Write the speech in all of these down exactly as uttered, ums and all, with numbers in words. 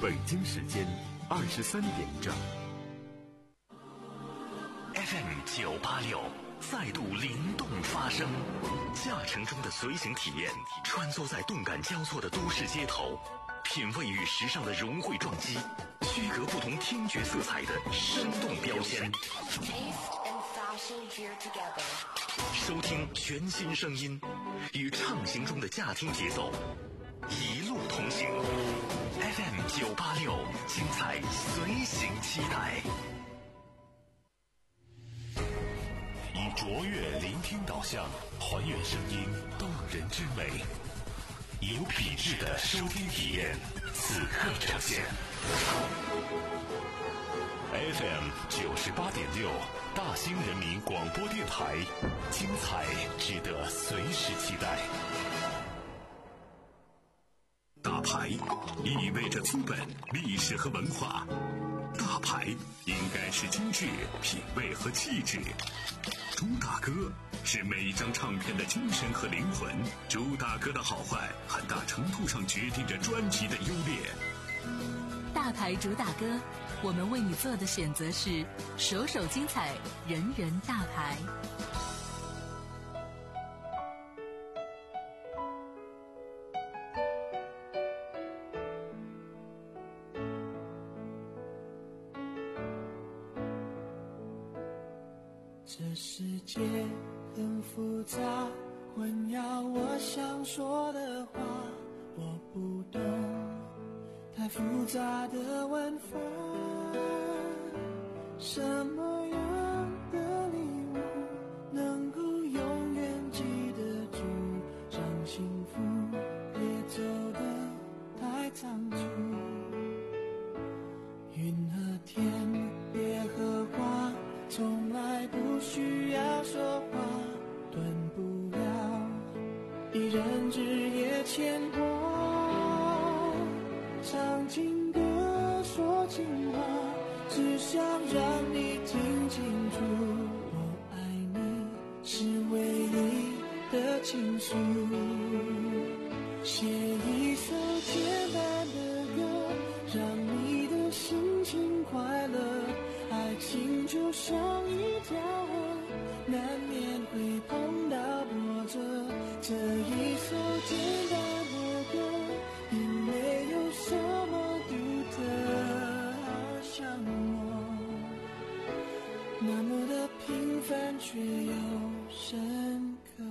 北京时间二十三点整。 F M 九八六再度灵动发声，驾乘中的随行体验，穿梭在动感交错的都市街头，品味与时尚的融汇撞击，区隔不同听觉色彩的生动标签。收听全新声音，与畅行中的驾听节奏，一路同行。F M 九八六，精彩随行期待。以卓越聆听导向，还原声音动人之美，有品质的收听体验，此刻呈现。F M 九十八点六，大兴人民广播电台，精彩值得随时期待。大牌意味着资本、历史和文化，大牌应该是精致、品味和气质。朱大哥是每一张唱片的精神和灵魂，朱大哥的好坏很大程度上决定着专辑的优劣。 大牌主打歌，我们为你做的选择是首首精彩，人人大牌。 这世界很复杂，混淆我想说的话，我不懂太复杂的玩法。什么样的礼物能够永远记得住，让幸福也走得太仓促。云和天，别和花，从来不需要说话，断不了一人之夜牵挂。唱情歌说情话，只想让你听清楚，我爱你是唯一的倾诉。写一首简单的歌，让你的心情快乐。爱情就像一条河，难免会碰到波折。这一首简单的歌，并没有什么独特，好像我那么的平凡却又深刻。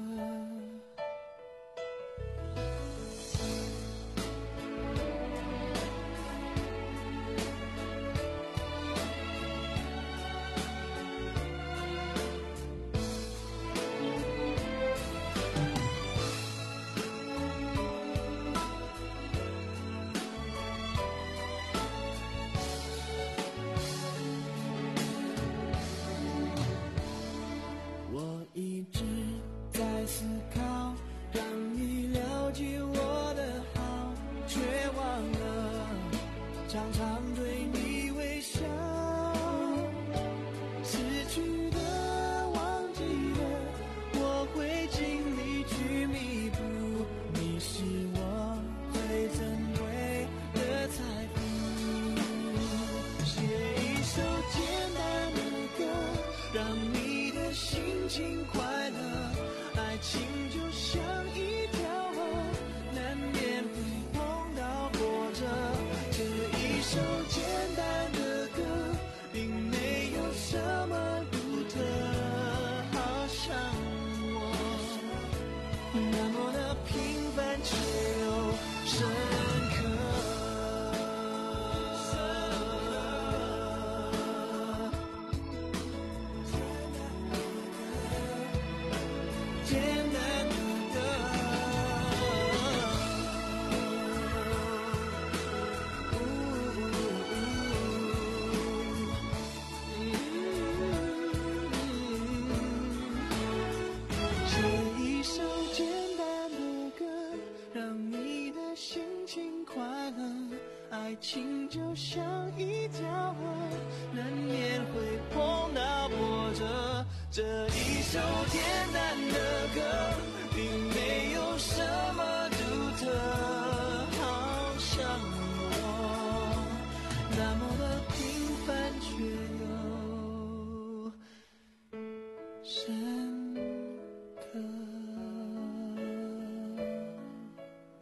爱情就像一条河，难免会碰到波折。这一首简单的歌，并没有什么独特，好像我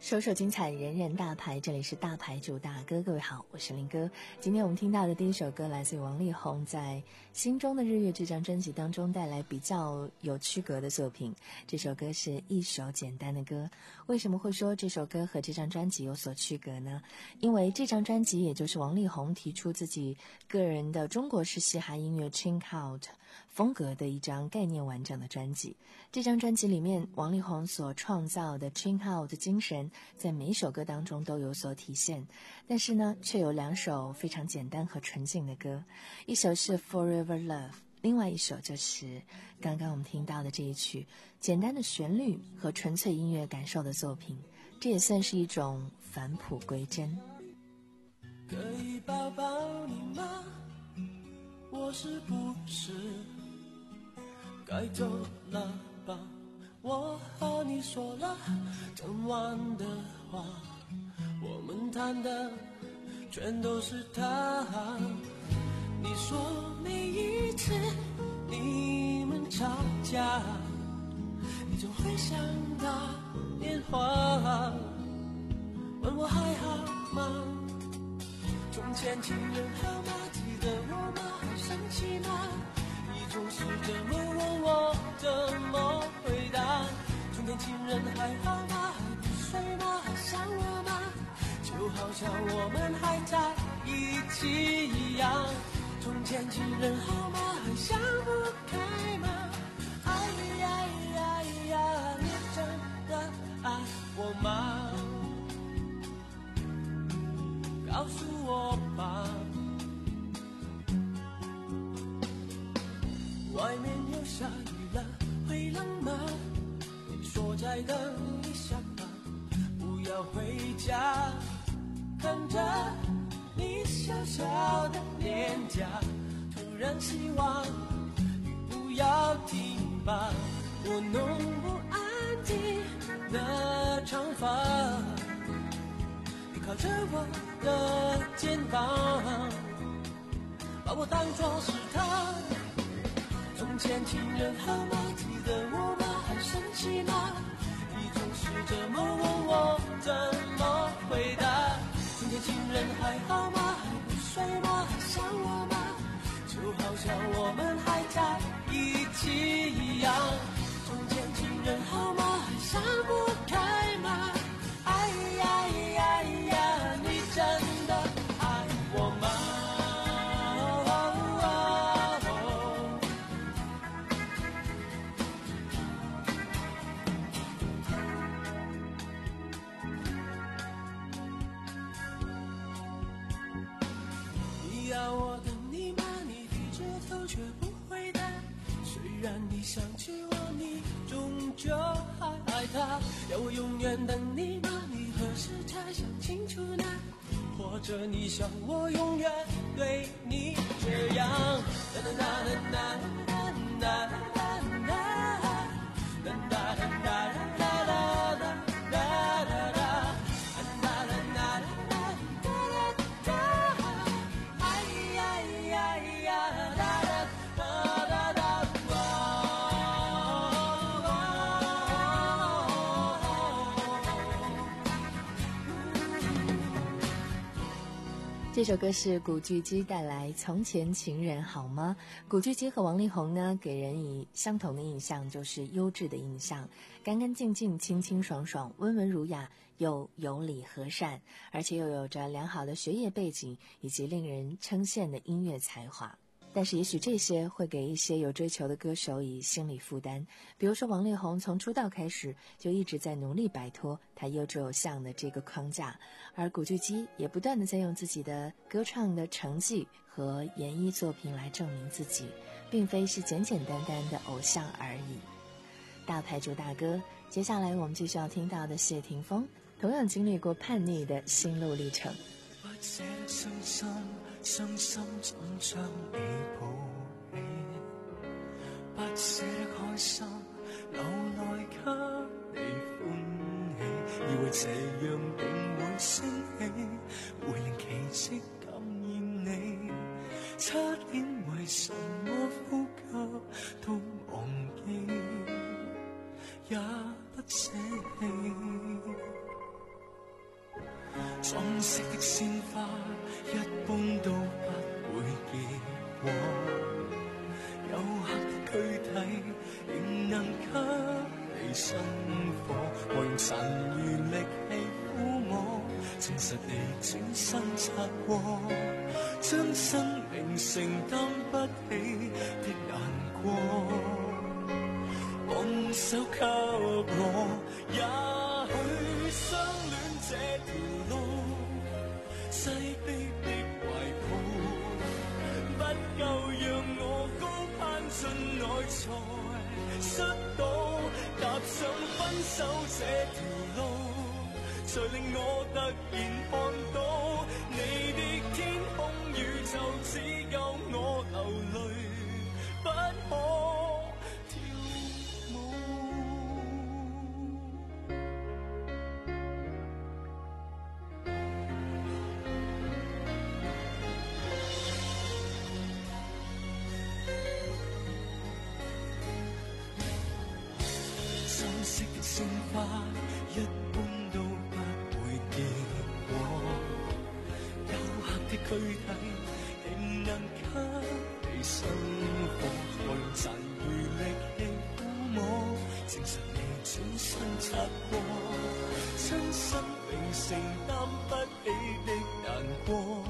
首首精彩，人人大牌，这里是大牌主大哥，各位好，我是林哥。今天我们听到的第一首歌来自于王力宏在《心中的日月》这张专辑当中带来比较有区隔的作品，这首歌是一首简单的歌。为什么会说这首歌和这张专辑有所区隔呢？因为这张专辑也就是王力宏提出自己个人的中国式嘻哈音乐 Chill Out 风格的一张概念完整的专辑。这张专辑里面王力宏所创造的 Chill Out 精神在每一首歌当中都有所体现，但是呢却有两首非常简单和纯净的歌，一首是 Forever Love， 另外一首就是刚刚我们听到的这一曲，简单的旋律和纯粹音乐感受的作品，这也算是一种返璞归真。 可以抱抱你吗？我是不是该走了吧？我和你说了整晚的话，我们谈的全都是他。你说每一次你们吵架，你就会想打电话问我还好吗？从前情人好吗？记得我吗？还生气吗？你总是这么问我，怎么回答？从前情人还好吗？还不睡吗？还想我吗？就好像我们还在一起一样。从前情人好吗？还想不开吗？哎呀呀呀，你真的爱我吗？告诉我吧，外面又下雨了，会冷吗？你说再等一下吧，不要回家，看着你小小的脸颊，突然希望雨不要停吧，我弄不安静的长发，你靠着我的肩膀，把我当作是他。从前情人好吗？记得我吗？还生气吗？你总是这么问我，怎么回答？从前情人还好吗？还不睡吗？还想我吗？就好像我们还在一起一样。从前情人好吗？还想不开吗？哎呀呀呀，你真的爱我吗？你要我等你吗？你低着头却不回答，虽然你想起我，你终究还爱他。要我永远等你吗？你何时才想清楚呢？或者你想我永远对你这样？哒哒哒哒哒哒哒哒哒哒哒哒哒哒。 这首歌是古巨基带来《从前情人好吗》。古巨基和王力宏呢，给人以相同的印象，就是优质的印象，干干净净、清清爽爽、温文儒雅，又有礼和善，而且又有着良好的学业背景以及令人称羡的音乐才华。但是也许这些会给一些有追求的歌手以心理负担，比如说王力宏从出道开始就一直在努力摆脱他优质偶像的这个框架，而古巨基也不断的在用自己的歌唱的成绩和演艺作品来证明自己，并非是简简单单的偶像而已。大牌主大哥，接下来我们继续要听到的谢霆锋，同样经历过叛逆的心路历程。 不捨得傷心，傷心怎將你抱起？不捨得開心，留來給你歡喜。以為這樣定會升起，會令奇蹟感染你。差點為什麼呼吸都忘記，也不捨棄。 粉色的鮮花一般都不會結果，黝黑的軀體仍能給你生火，我用殘餘力氣撫摸，證實你轉身擦過，將生命承擔不起的難過，放手給我，也許相戀這條路，擠迫的懷抱，不夠讓我高攀進內才摔倒，踏上分手這條路，才令我突然看到，你的天空宇宙只夠我流淚，不可跳舞。深色的鮮花一般都不會結果，黝黑的軀體仍能給你生活，我用殘餘力氣撫摸，證實你轉身擦過，將生命承擔不起的難過，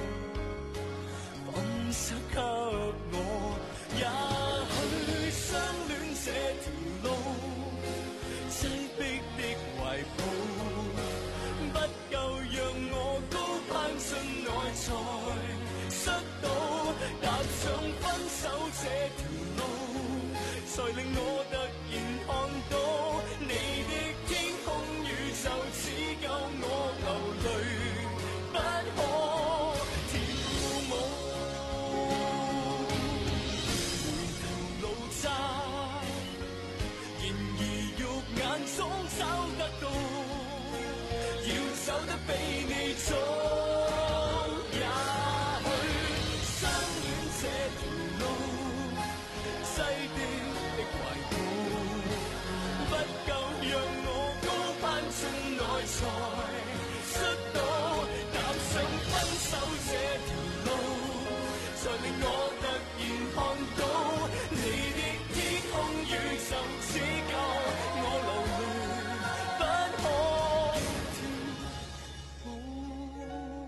放手給我，也許相戀這條路，擠迫的懷抱，不夠讓我高攀進內才摔倒，踏上分手這條路，才令我突然看到，你的天空宇宙只夠我流淚，不可跳舞。回頭路窄，然而肉眼中找得到，要走得比你早，也許相戀這條路，擠迫的懷抱，不夠讓我高攀進內才摔倒，踏上分手這條路，才令我突然看到，你的天空宇宙只夠我流淚，不可跳舞。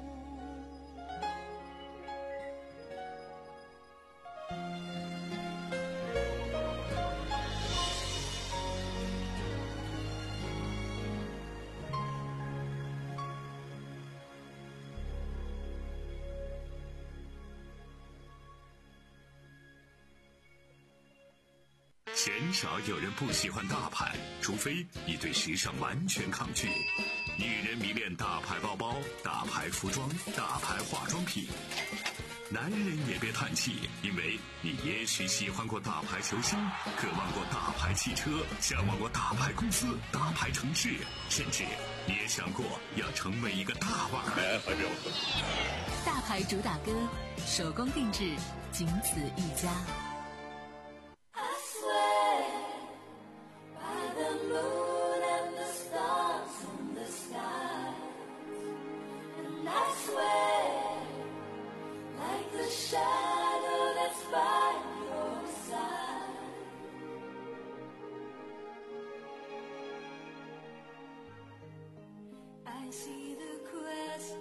鲜少有人不喜欢大牌，除非你对时尚完全抗拒。女人迷恋大牌包包、大牌服装、大牌化妆品。男人也别叹气，因为你也许喜欢过大牌球星，渴望过大牌汽车，向往过大牌公司、大牌城市，甚至你也想过要成为一个大腕儿。 大牌主打歌，手工定制，仅此一家。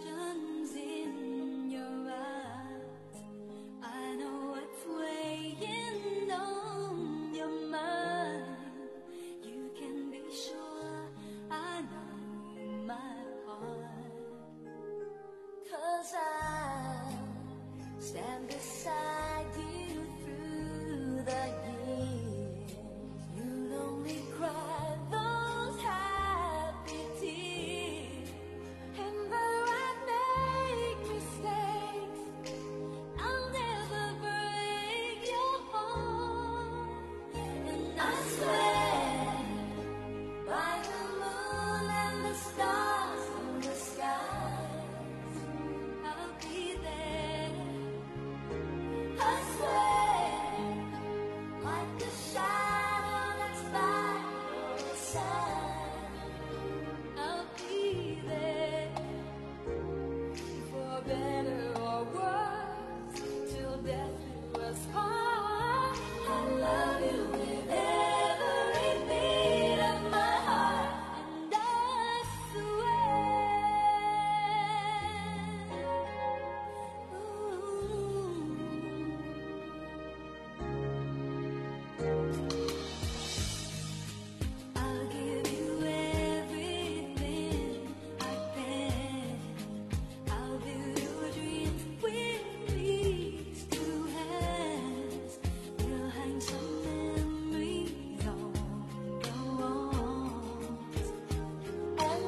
I know what's weighing better or worse, till death do us part. I love you with every beat of my heart, and I swear. I'll give you everything I can. I'll build your dreams with these two hands. We'll hang some memories on the walls. And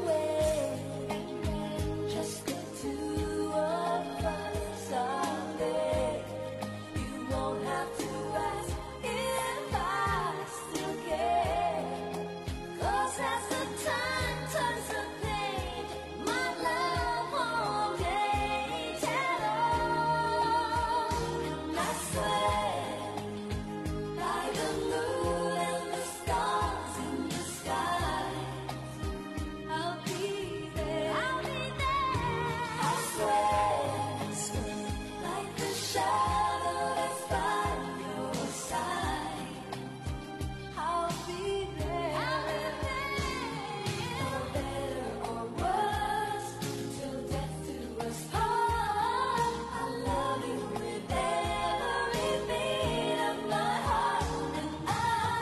when just the two of us are there, you won't have to ask if I still care. 'Cause as the time turns the page, my love won't age at all. And I swear, by the moon and the stars in the sky, I'll be there. I'll be there. I swear, like the shadow that's by your side, I'll be there. I'll be there. For better or worse, till death do us part. I love you with every beat of my heart, and I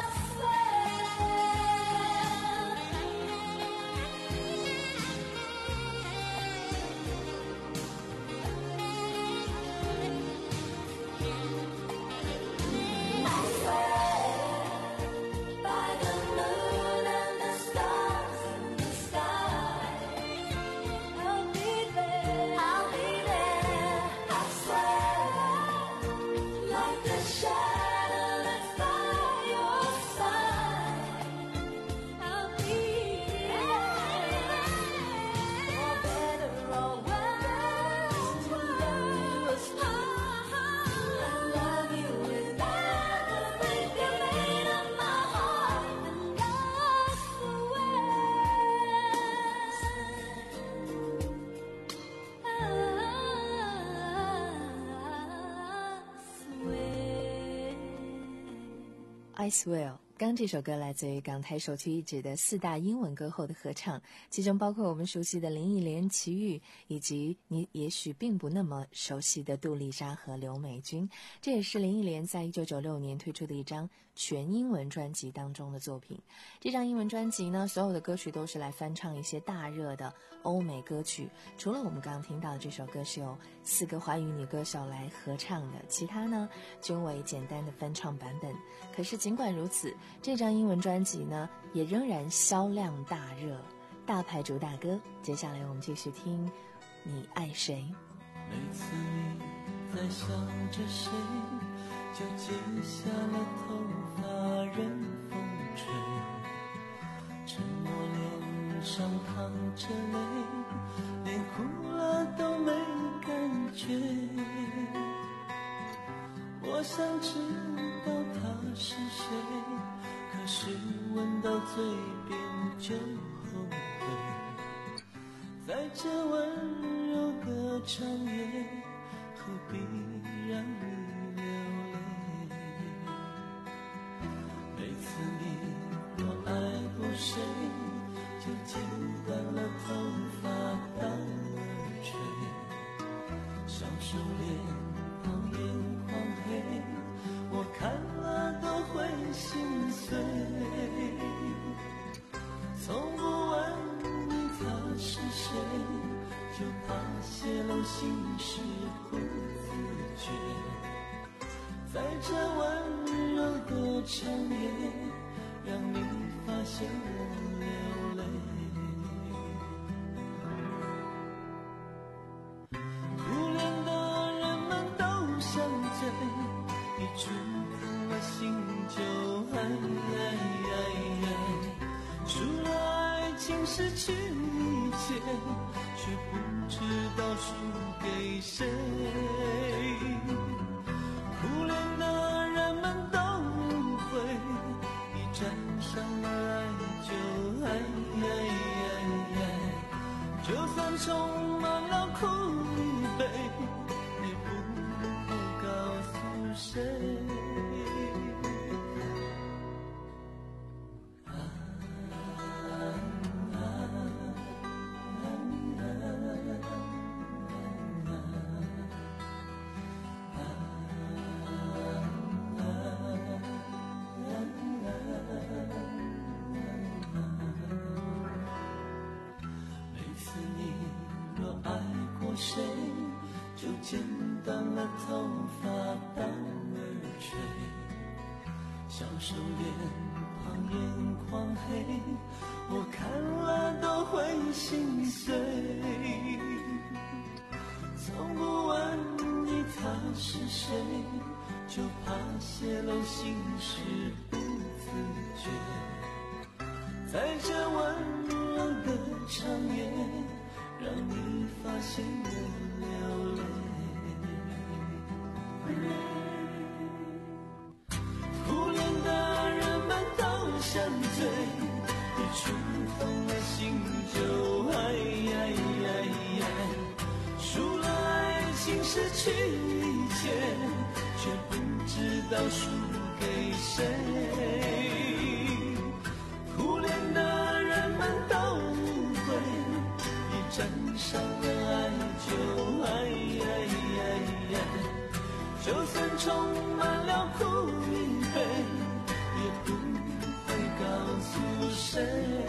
by the moon and the stars in the sky, I'll be there. I'll be there. I swear, like the shadow that's by your side, I'll be there. For better or worse, till death do us part. I love you with every beat of my heart, and I swear, I swear. I swear， 刚这首歌来自于港台首屈一指的四大英文歌后的合唱，其中包括我们熟悉的林忆莲、齐豫，以及你也许并不那么熟悉的杜丽莎和刘美君。这也是林忆莲在一九九六年推出的一张全英文专辑当中的作品。这张英文专辑呢，所有的歌曲都是来翻唱一些大热的欧美歌曲，除了我们刚刚听到的这首歌是由四个华语女歌手来合唱的，其他呢均为简单的翻唱版本。可是尽管如此，这张英文专辑呢也仍然销量大热，大牌主打歌。接下来我们继续听你爱谁。 每次你在想着谁，就解下了头发任风吹，沉默脸上淌着泪，连哭了都没感觉。我想知道他是谁，可是闻到嘴边就后悔，在这温柔歌唱夜，何必让你流泪？每次你若爱过谁，就剪断了头发当耳垂，双手脸庞眼眶黑，我看了都会心碎。从不问你他是谁，就怕泄露心事不自觉，在这温柔的长夜，让你发现我流泪。苦恋的人们都像醉，一触碰了心就爱爱爱爱，除了爱情失去一切，却不知道输给谁。苦恋的人们都误会，一沾上了爱就爱爱爱爱，就算充满了苦与悲， 剪断了头发当耳垂，小手脸庞眼眶黑，我看了都会心碎。从不问你他是谁，就怕泄露心事不自觉，在这温柔的长夜，让你发现我流泪。初恋的人们都像醉，一触动了心就爱爱爱爱，输了爱情失去一切，却不知道输给谁。初恋的人们都误会，一沾上了爱就爱爱爱爱，就算充满了苦与悲，也不会告诉谁。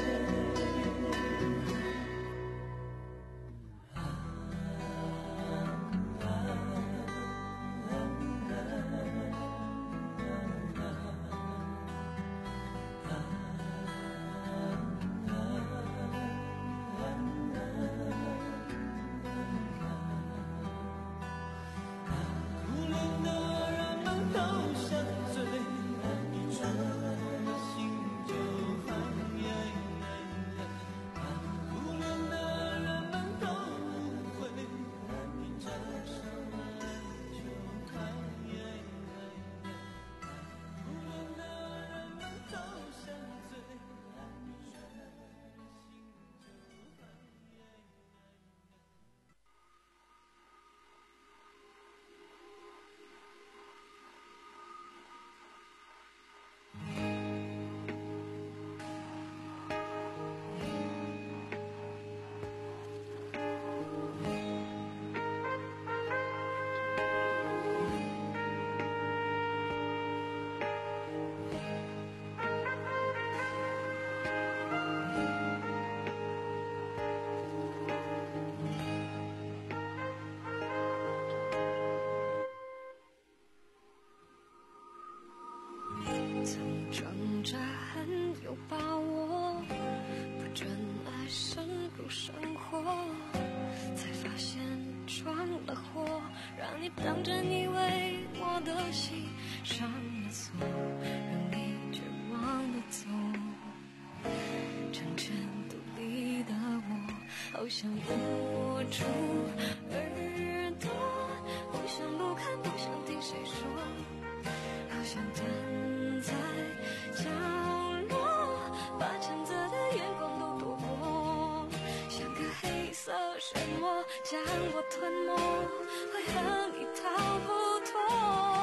装着很有把握，不准爱深入生活，才发现闯了祸，让你当真以为我的心上了锁，让你绝望的走。成全独立的我，好想捂住耳朵，不想不看，不想听谁说，好想站在角落，把谴责的眼光都躲过，像个黑色漩涡将我吞没，会和你逃不脱。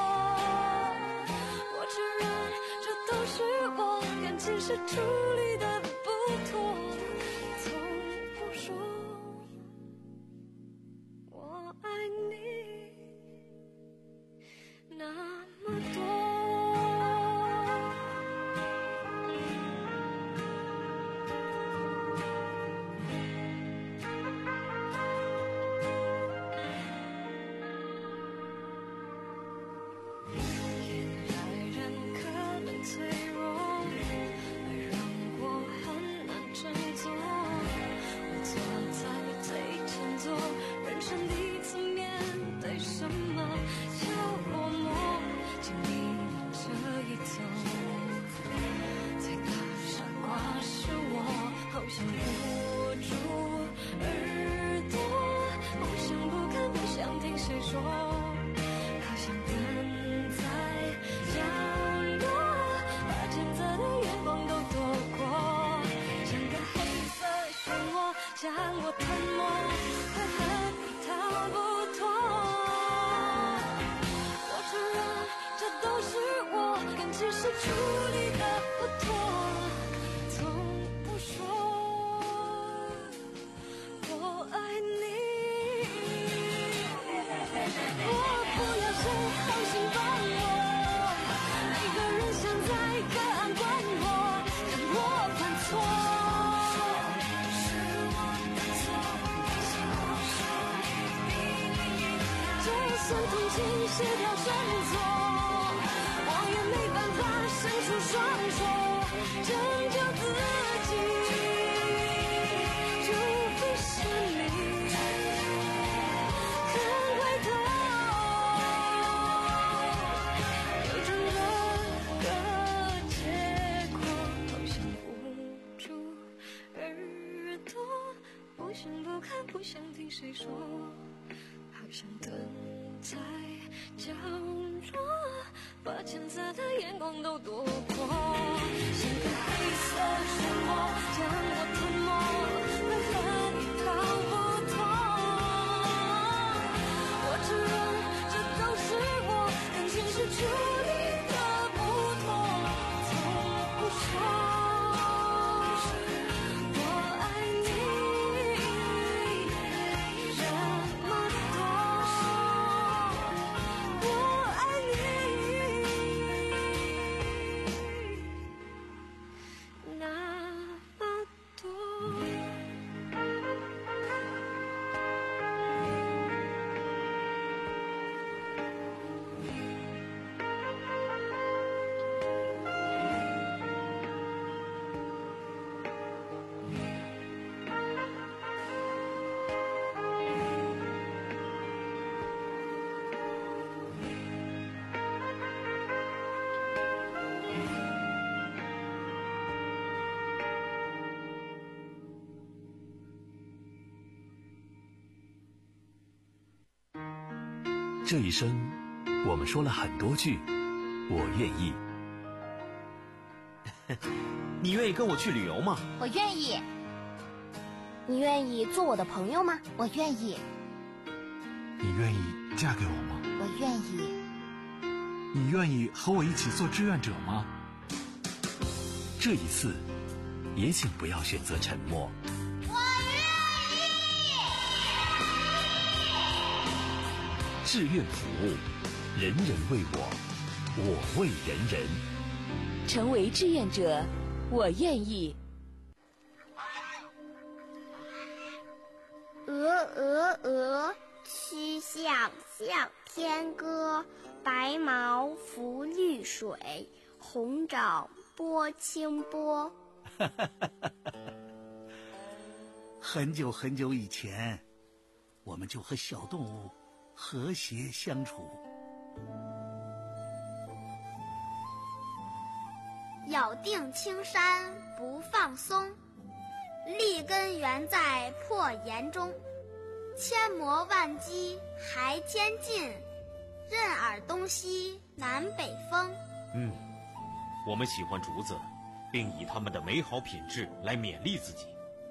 我承认这都是我，感情是处理的不妥，从不说我爱你那么多。爱人可能脆弱，爱让身同情协调振作，我也没办法伸出双手拯救自己，除非是你肯回头，有真正的结果，好像捂住耳朵，不想不看，不想听谁说，好像蹲在角落，把谴责的眼光都躲过，像个黑色漩涡将我吞没，分分也逃不脱。我承认这都是我跟现实处理的不妥，从不说我爱你这么多，我爱你那么多。 这一生，我们说了很多句我愿意。 你愿意跟我去旅游吗？ 我愿意。你愿意做我的朋友吗？我愿意。 你愿意嫁给我吗？ 我愿意。 你愿意和我一起做志愿者吗？ 这一次，也请不要选择沉默。志愿服务，人人为我，我为人人。 成为志愿者，我愿意。 鹅鹅鹅，曲项向天歌。白毛浮绿水，红掌拨清波。 很久很久以前，我们就和小动物和谐相处。 咬定青山不放松，立根原在破岩中。千磨万击还天进，任尔东西南北风。 嗯，我们喜欢竹子，并以它们的美好品质来勉励自己。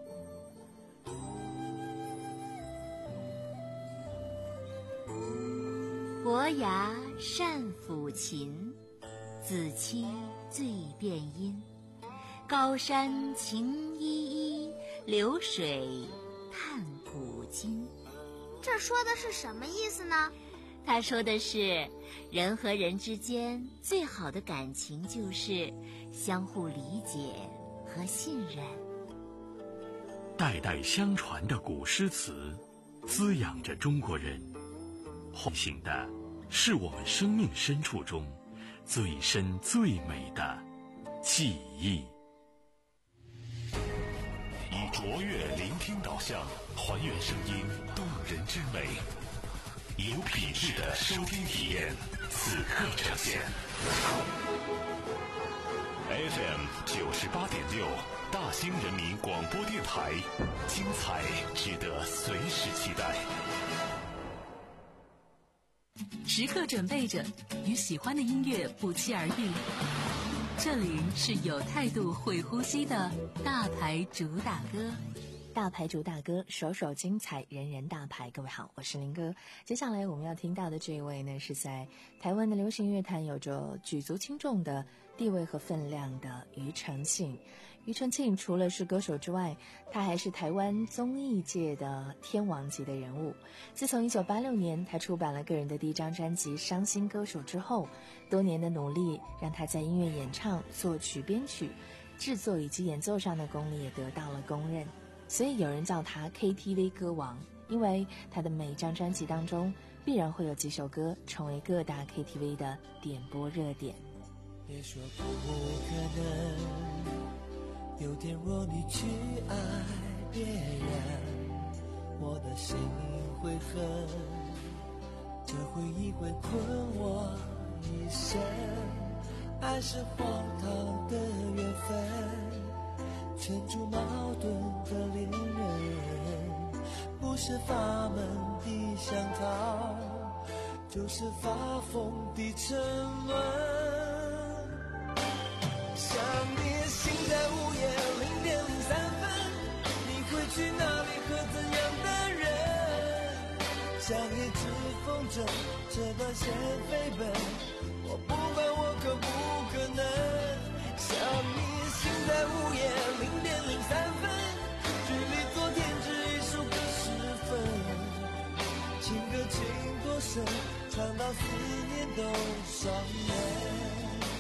伯牙善抚琴，子期最辨音。高山晴依依，流水叹古今。 这说的是什么意思呢？ 他说的是，人和人之间最好的感情就是相互理解和信任。 代代相传的古诗词，滋养着中国人。唤醒的是我们生命深处中最深最美的记忆。 以卓越聆听导向，还原声音动人之美，有品质的收听体验，此刻呈现。F M 九十八点六，大兴人民广播电台，精彩值得随时期待。 时刻准备着，与喜欢的音乐不期而遇。这里是有态度、会呼吸的大牌主打歌。 大牌主打歌，首首精彩，人人大牌。各位好，我是林哥。接下来我们要听到的这一位呢，是在台湾的流行乐坛有着举足轻重的地位和分量的庾澄庆。庾澄庆除了是歌手之外，他还是台湾综艺界的天王级的人物。自从一九八六年他出版了个人的第一张专辑《伤心歌手》之后，多年的努力让他在音乐演唱、作曲、编曲、制作以及演奏上的功力也得到了公认。所以有人叫他 K T V 歌王， 因为他的每张专辑当中必然会有几首歌成为各大 K T V 的点播热点。 别说不可能，有天若你去爱别人，我的心会恨，这回忆会困我一生。爱是荒唐的缘分，圈出矛盾的恋人，不是法门的相逃，就是发疯的沉沦。想你心在午夜零点零三分，你会去哪里和怎样的人？像一只风筝，这段线飞奔，我不管我可不可能。想你心在午夜零点零三分，距离昨天只一首歌时分，情歌情多深，唱到思念都伤人。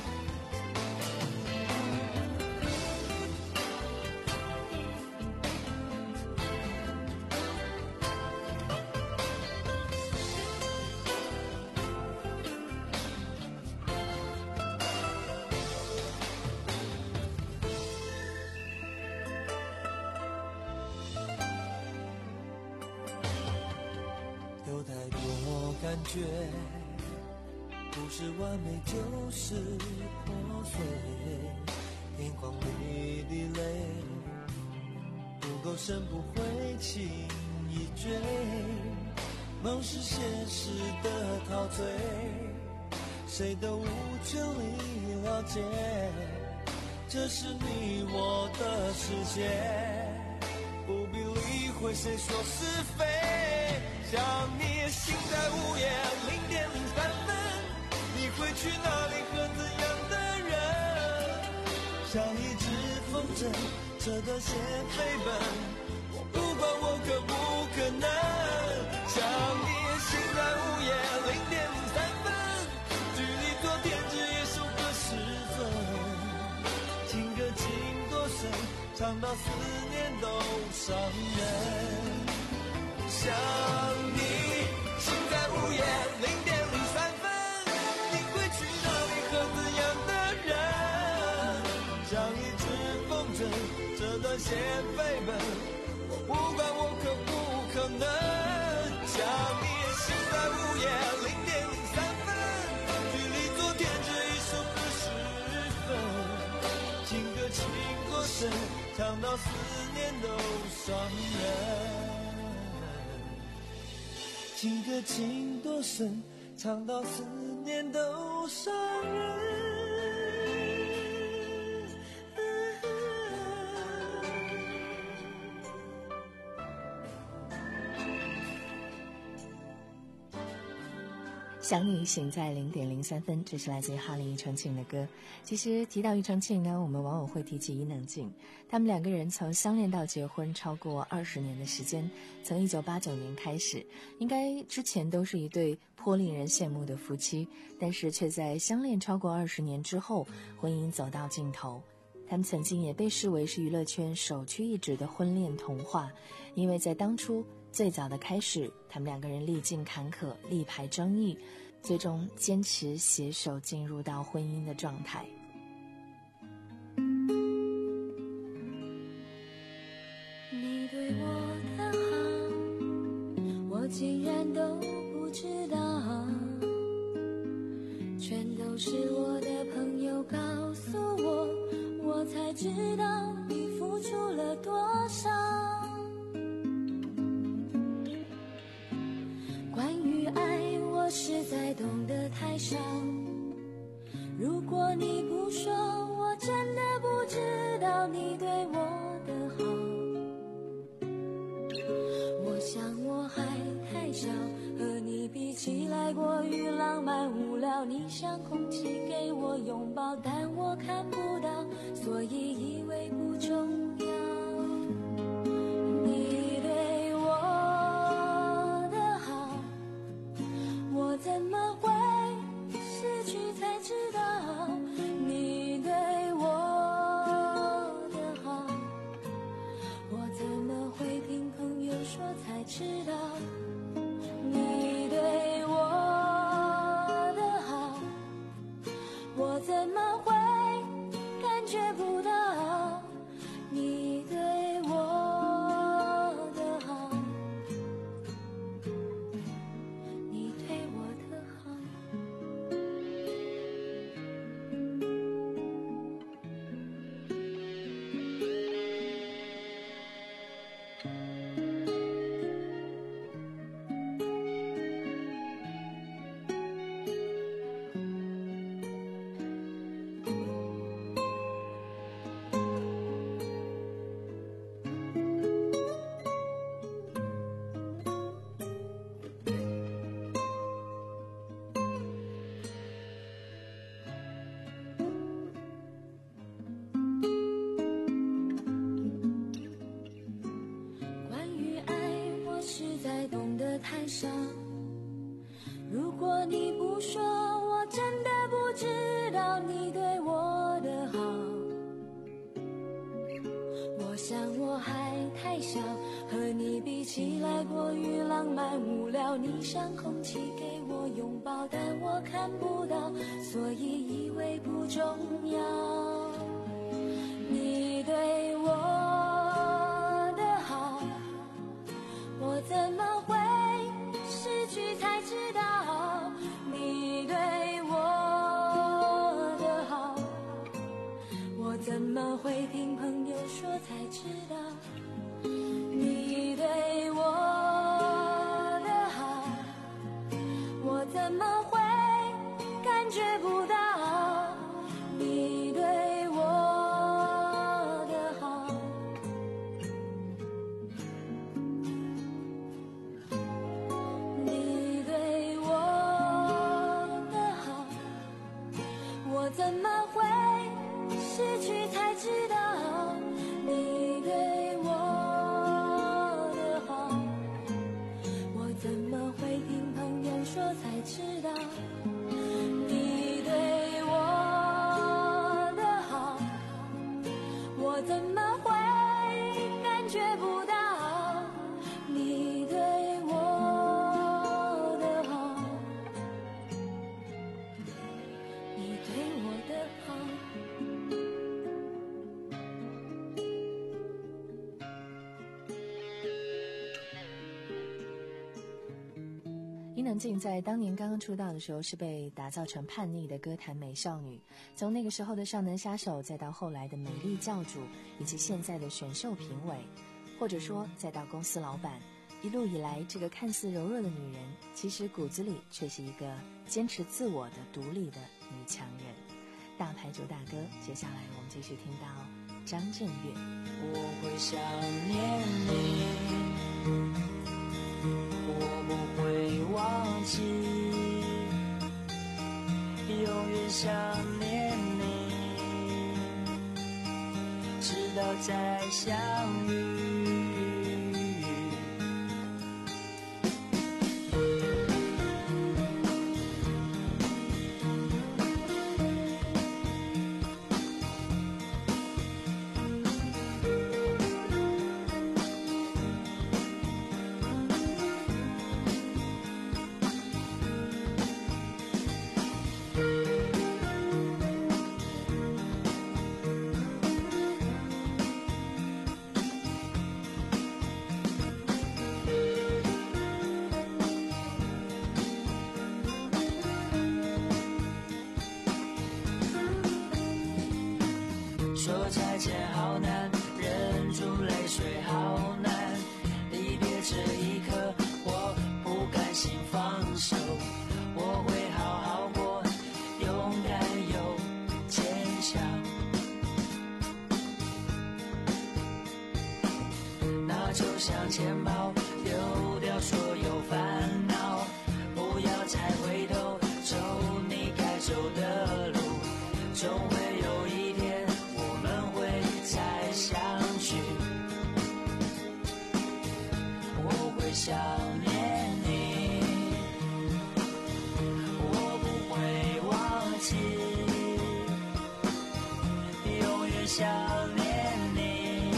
有太多感觉，不是完美就是破碎，眼眶里的泪不够深，不会轻易追，梦是现实的陶醉，谁都无权利了解，这是你我的世界，不必理会谁说是非。想你心在午夜零点零三分，你会去哪里和怎样的人？像一只风筝，这段线飞奔，我不管我可不可能。想你心在午夜零点零三分，距离昨天只一首歌时分，情歌情多深，唱到思念都伤人。想你心在午夜零点零三分，你会去哪里和怎样的人？像一只风筝，这段线飞奔，我不管我可不可能。想你心在午夜零点零三分，距离昨天只一首歌时分，情歌情多深，唱到思念都伤人。情歌情多深，唱到思念都伤人。 想你醒在零点零三分，这是来自于哈林庾澄庆的歌。其实提到庾澄庆呢，我们往往会提起伊能静，他们两个人从相恋到结婚超过二十年的时间，从一九八九年开始，应该之前都是一对颇令人羡慕的夫妻，但是却在相恋超过二十年之后，婚姻走到尽头。他们曾经也被视为是娱乐圈首屈一指的婚恋童话，因为在当初最早的开始，他们两个人历尽坎坷，力排争议，最终坚持携手进入到婚姻的状态。 你对我的好，我竟然都不知道，全都是我的朋友告诉我，我才知道你付出了多少。关于爱，我实在懂得太少，如果你不说，我真的不知道你对我的好。我想我还太小，和你比起来过于浪漫无聊，你像空气给我拥抱，但我看不到，所以以为不重要。你对我的好，我怎么会失去才知道？你对我的好，我怎么会听朋友说才知道？ 如果你不说，我真的不知道你对我的好。我想我还太小，和你比起来过于浪漫无聊。你像空气给我拥抱，但我看不到，所以以为不重要。你对我的好，我怎么会失去才知道？你对我的好，我怎么会听朋友说才知道？你对我的好，我怎么会感觉不到？你对我的好，你对我的好，我怎么会失去才知道？你对我的好，我怎么会听朋友说才知道？你对我的好，我怎么会感觉不到？你对我的好，你对我的好。 伊能静在当年刚刚出道的时候是被打造成叛逆的歌坛美少女，从那个时候的少男杀手，再到后来的美丽教主，以及现在的选秀评委，或者说再到公司老板，一路以来，这个看似柔弱的女人，其实骨子里却是一个坚持自我的独立的女强人。大牌主大哥，接下来我们继续听到张震岳。 我会想念你，我不会忘记，永远想念你，直到再相遇。说再见好难，忍住泪水好难，离别这一刻我不甘心放手，我会好好过，勇敢又坚强。那就向前跑，丢掉所有烦恼，不要再回头，走你该走的路，总会有一天再相聚。我会想念你，我不会忘记，永远想念你，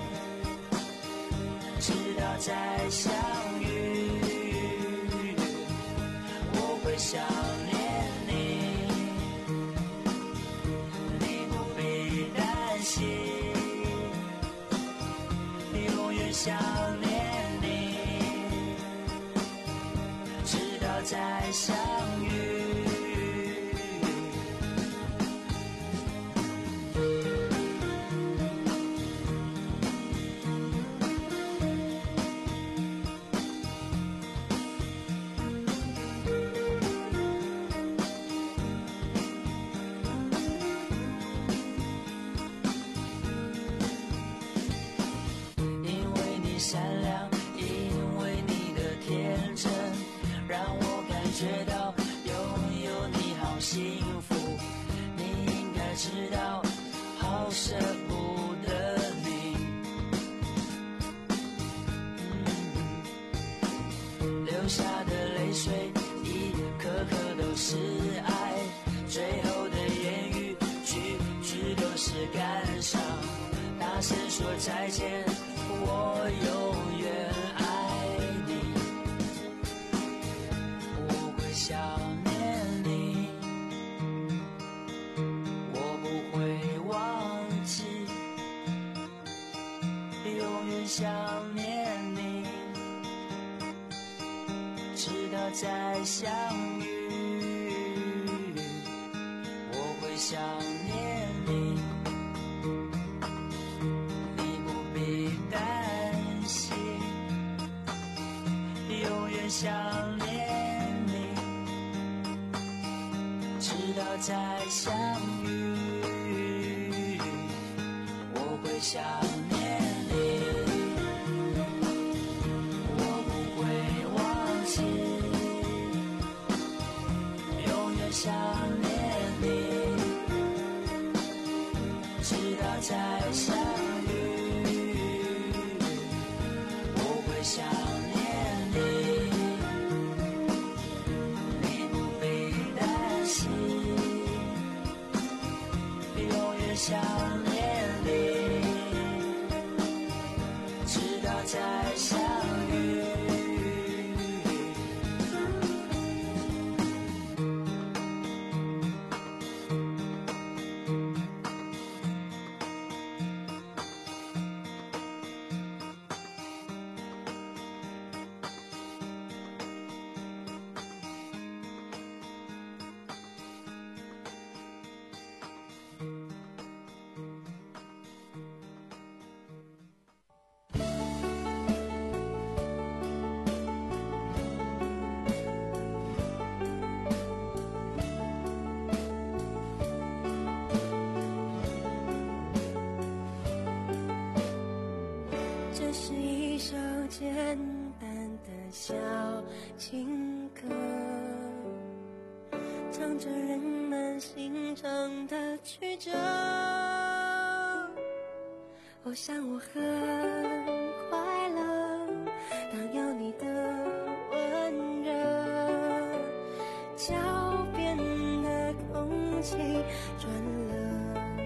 直到再相遇。我会想念你，你不必担心，想念你，直到再相遇。善良，因为你的天真，让我感觉到拥有你好幸福。你应该知道，好舍不得你。嗯、留下的泪水已说再见，我永远爱你，我会想念你，我不会忘记，永远想念你，直到再相遇，我会想念你，你不必担心，永远想念你，直到再相遇，我会想念你，我不会忘记，永远想念你，直到再相遇，我会想念你，你不必担心，永远想念你，直到再相遇。这是一首简单的小情歌，唱着人们心中的曲折。我想我很快乐，当有你的温热，脚边的空气转了。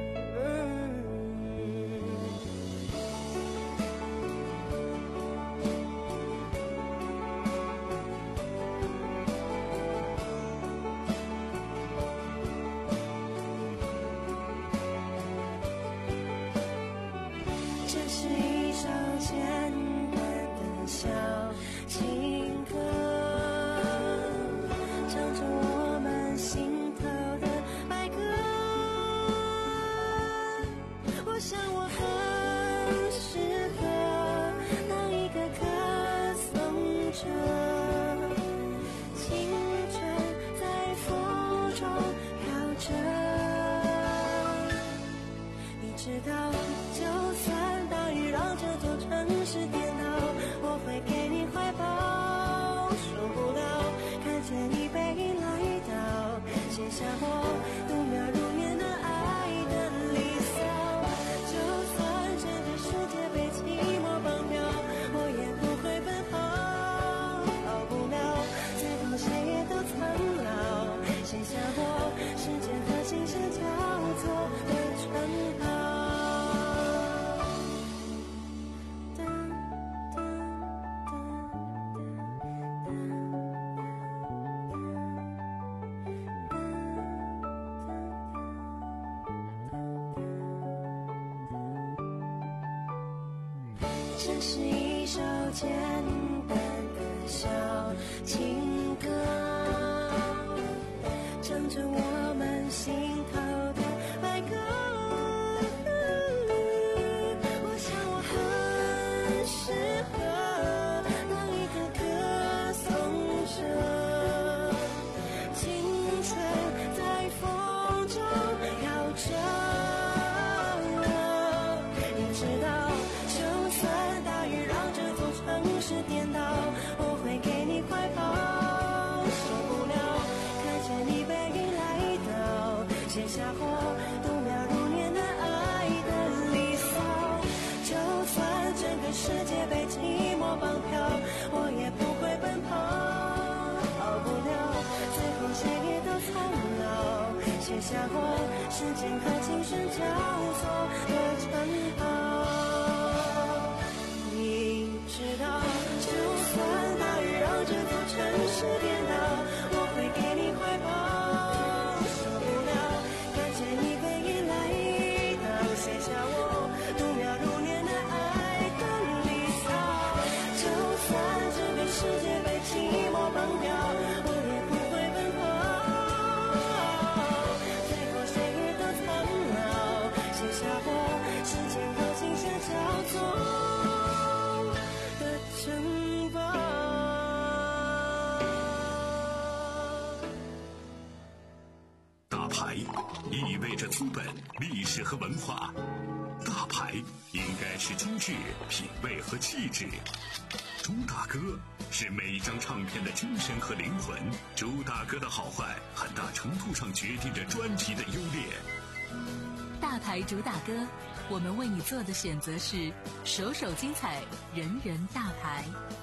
这是一首简单的小情歌，唱着我们心头的哀歌。我想我很适合当一个歌颂者，青春在风中摇着。你知道，就算大雨让这座城市颠倒，我会给你怀抱。受不了看见你背影来到，写下我度秒如年的爱的离骚。就算整个世界被寂寞绑票，我也不会奔跑。逃不了最后谁也都苍老，写下我时间和青春交错的称号。 是颠倒，我会给你怀抱，受不了看见你背影来到，写下我度秒如年的爱的离骚。就算这个世界被寂寞绑票，我也不会奔跑。最后谁遇到苍老，写下我时间和琴弦交错的城堡。 大牌意味着资本、历史和文化，大牌应该是精致、品味和气质。朱大哥是每一张唱片的精神和灵魂，朱大哥的好坏很大程度上决定着专辑的优劣。 大牌主打歌，我们为你做的选择是首首精彩，人人大牌。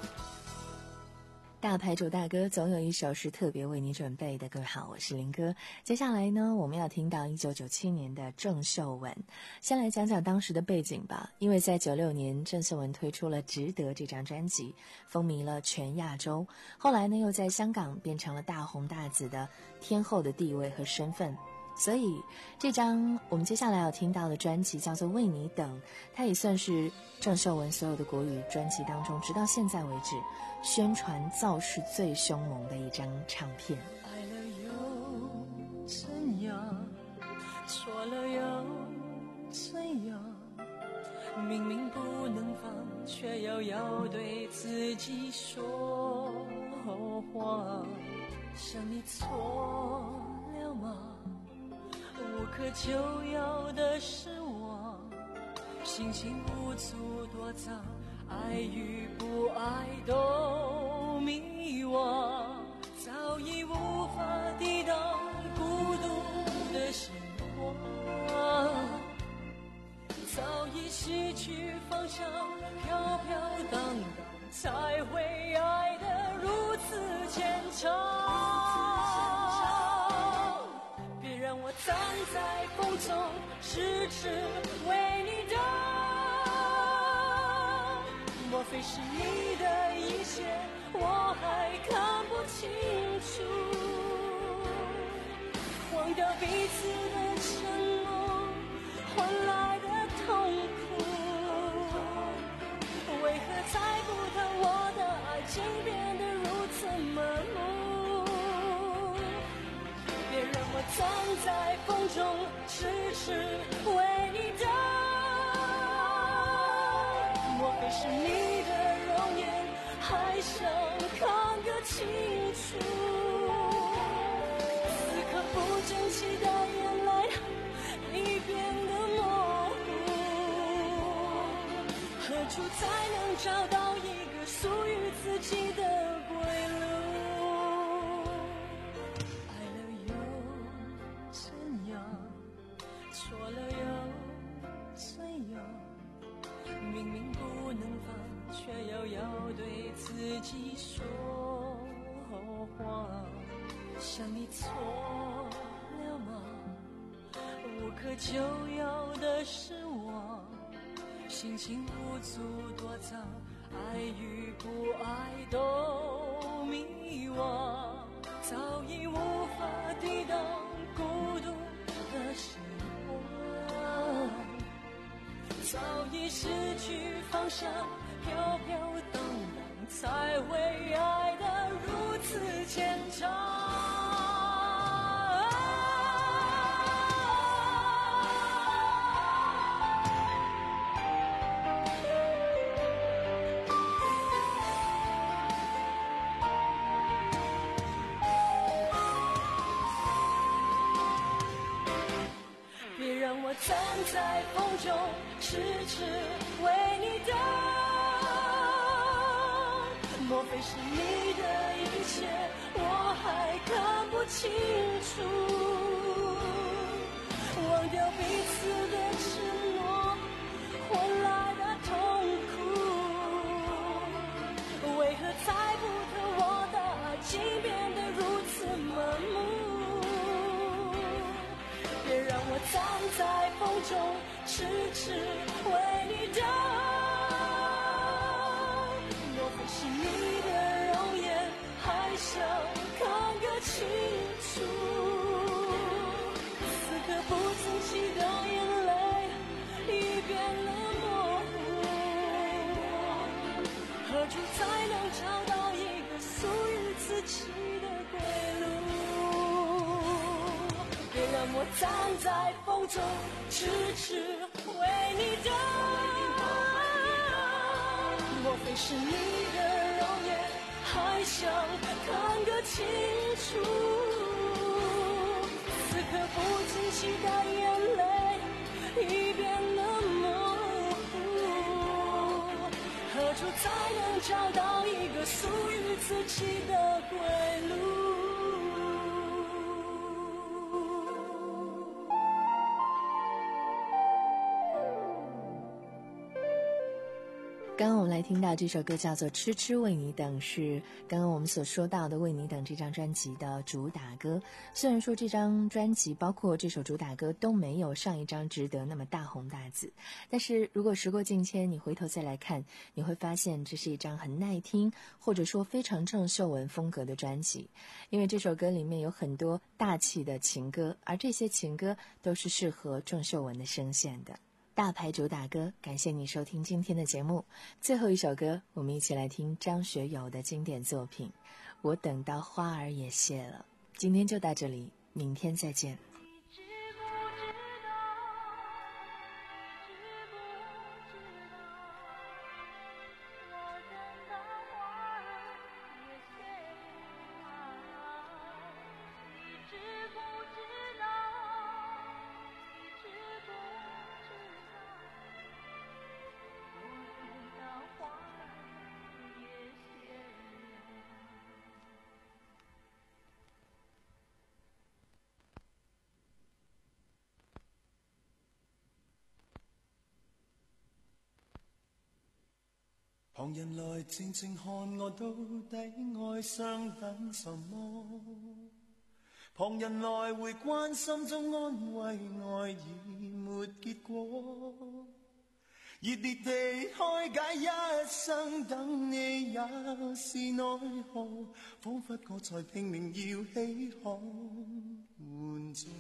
大牌主大歌总有一首是特别为你准备的。各位好，我是林哥。接下来呢，我们要听到一九九七年的郑秀文。先来讲讲当时的背景吧。因为在九六年，郑秀文推出了《值得》这张专辑，风靡了全亚洲。后来呢，又在香港变成了大红大紫的天后的地位和身份。所以这张我们接下来要听到的专辑叫做《为你等》，它也算是郑秀文所有的国语专辑当中直到现在为止宣传造势最凶猛的一张唱片。 爱了又怎样，错了又怎样，明明不能放，却又要对自己说谎。想你错了吗？无可救药的失望，心情无助躲藏，爱与不爱都迷惘，早已无法抵挡孤独的心慌，早已失去方向，飘飘荡荡，才会爱得如此牵肠。我站在风中，痴痴为你等，莫非是你的一切我还看不清楚，忘掉彼此的承诺换来的痛苦，为何猜不透我的爱情变得如此麻木，我站在风中，痴痴为你等，莫非是你的容颜还想看个清楚，此刻不争气的眼泪已变得模糊，何处才能找到一个属于自己的归路？错了又怎样？明明不能放，却又要对自己说谎。想你错了吗？无可救药的失望，心情无助躲藏，爱与不爱都迷惘，早已无法抵挡孤独的心，早已失去方向，飘飘荡荡，才会爱得如此牵肠。站在风中，痴痴为你等，莫非是你的一切我还看不清楚，忘掉彼此的承诺换来的痛苦，为何猜不透我的爱情变得如此麻木，别让我站在风中，痴痴为你等，莫非是你的容颜还想看个清楚。此刻不曾起的眼泪已变了模糊，何处才能找到一个属于自己的归路？别让我站在风中痴痴为你等，莫非是你的容颜还想看个清楚？此刻不经期的眼泪已变了模糊，何处才能找到一个属于自己的归路？ 刚刚我们来听到这首歌叫做《痴痴为你等》，是刚刚我们所说到的《为你等》这张专辑的主打歌。虽然说这张专辑包括这首主打歌都没有上一张值得那么大红大紫，但是如果时过境迁，你回头再来看，你会发现这是一张很耐听，或者说非常郑秀文风格的专辑。因为这首歌里面有很多大气的情歌，而这些情歌都是适合郑秀文的声线的。大牌主打歌，感谢你收听今天的节目。最后一首歌，我们一起来听张学友的经典作品《我等到花儿也谢了》。今天就到这里，明天再见。 旁人來靜靜看我到底愛上等什麼，旁人來回關心中安慰愛已沒結果，熱烈地開解一生等你也是奈何，彷彿我在拼命要起航援助，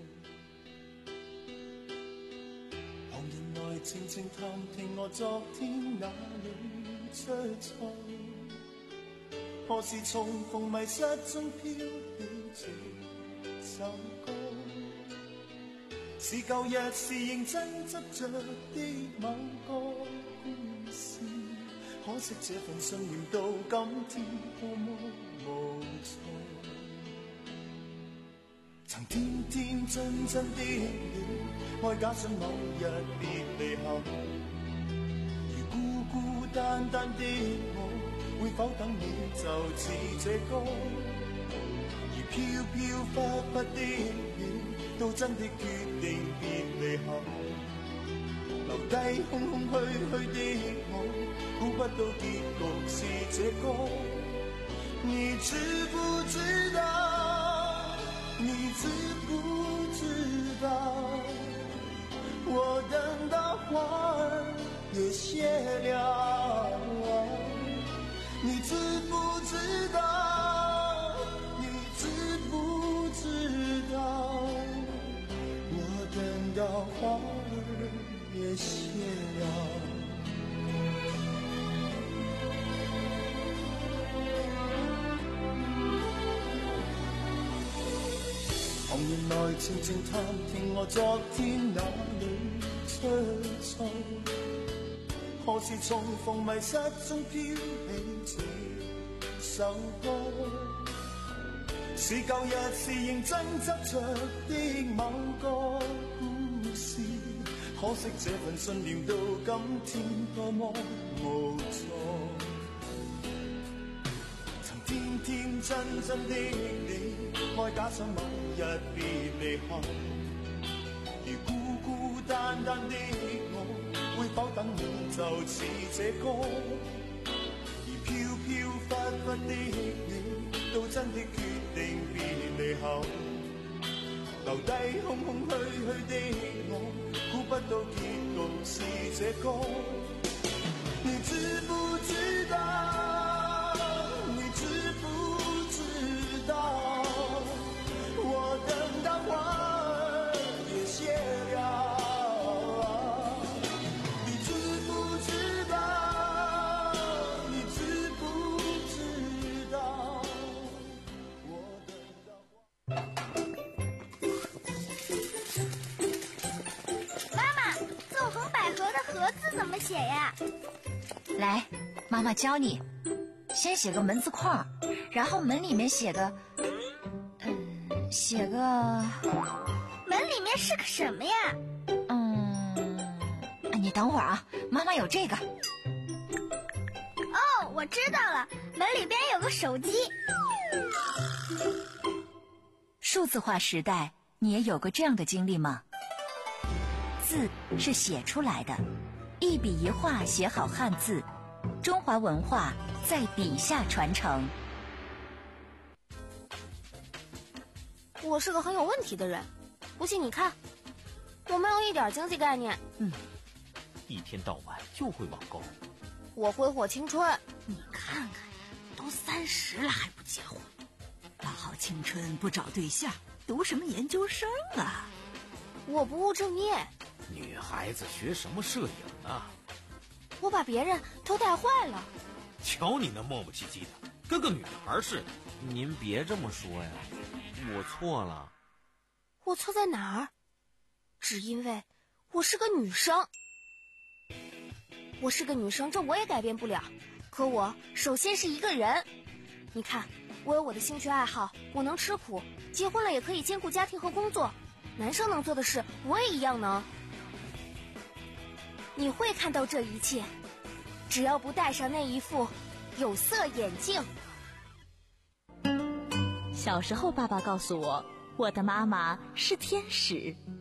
旁人來靜靜探聽我昨天哪裏出錯，何時重逢迷失中飄起這首歌，是舊日是認真執着的某個故事，可惜這份信念到今天多麼無措，曾天天真真的你，愛假想某日別離後，孤孤單單的我，會否等你就似這歌？而飄飄忽忽的你，都真的決定別離後，留低空空虛虛的我，估不到結局是這歌。你知不知道？你知不知道？我等到花兒也謝了，你知不知道？你知不知道？我等到花兒也謝了。旁人來靜靜探聽我昨天哪裏出錯，何時重逢迷失中飄起這首歌，是舊日是認真執着的某個故事，可惜這份信念到今天多麼無助，曾天天真真的你，愛假想某日別離後，而孤孤單單的我，會否等你就似這歌？而飄飄忽忽的你，都真的決定別離後，留低空空虛虛的我，估不到結局是這歌。你知不知道？你知不知字怎么写呀？ 来，妈妈教你。先写个门字框，然后门里面写个，嗯，写个…… 门里面是个什么呀？ 嗯，你等会儿啊，妈妈有这个。 哦，我知道了，门里边有个手机。 数字化时代，你也有过这样的经历吗？字是写出来的，一笔一画写好汉字，中华文化在笔下传承。 我是个很有问题的人，不信你看，我没有一点经济概念。 嗯，一天到晚就会网购。 我挥霍青春。 你看看呀，都三十了还不结婚，大好青春不找对象，读什么研究生啊？ 我不务正业。 女孩子学什么摄影啊？ 我把别人都带坏了。 瞧你那磨磨唧唧的，跟个女孩似的。您别这么说呀，我错了。 我错在哪儿？只因为我是个女生。我是个女生，这我也改变不了。可我首先是一个人。你看，我有我的兴趣爱好，我能吃苦，结婚了也可以兼顾家庭和工作。男生能做的事，我也一样能。你会看到这一切，只要不戴上那一副有色眼镜。 小时候，爸爸告诉我，我的妈妈是天使。